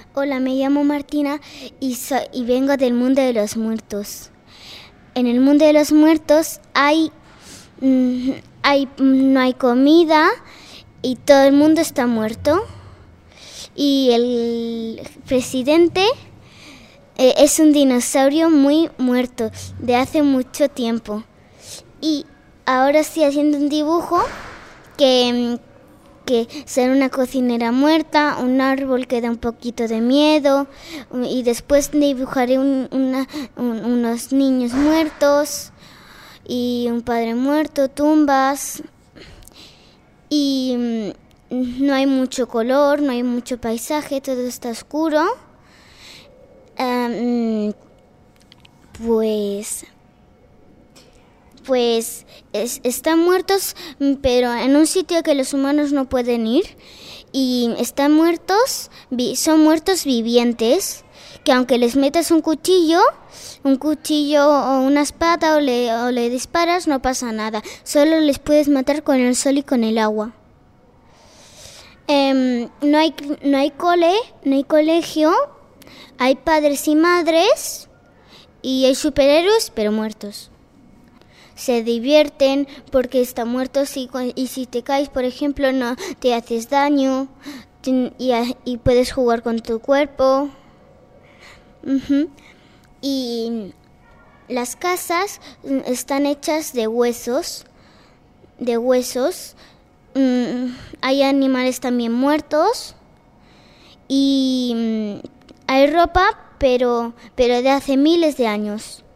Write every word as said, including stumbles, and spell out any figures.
Hola, me llamo Martina y, so- y vengo del mundo de los muertos. En el mundo de los muertos hay, mm, hay no hay comida y todo el mundo está muerto. Y el presidente eh, es un dinosaurio muy muerto, de hace mucho tiempo. Y ahora estoy haciendo un dibujo que, que será una cocinera muerta, un árbol que da un poquito de miedo, y después dibujaré un, una, un, unos niños muertos y un padre muerto, tumbas. Y no hay mucho color, no hay mucho paisaje, todo está oscuro. Um, pues... Pues es, están muertos, pero en un sitio que los humanos no pueden ir. Y están muertos, vi, son muertos vivientes, que aunque les metas un cuchillo, un cuchillo o una espada o le, o le disparas, no pasa nada. Solo les puedes matar con el sol y con el agua. Eh, no hay, no hay cole, no hay colegio, hay padres y madres y hay superhéroes, pero muertos. Se divierten porque están muertos y, y si te caes, por ejemplo, no te haces daño y, y puedes jugar con tu cuerpo. Uh-huh. Y las casas están hechas de huesos, de huesos. Um, hay animales también muertos y um, hay ropa, pero, pero de hace miles de años.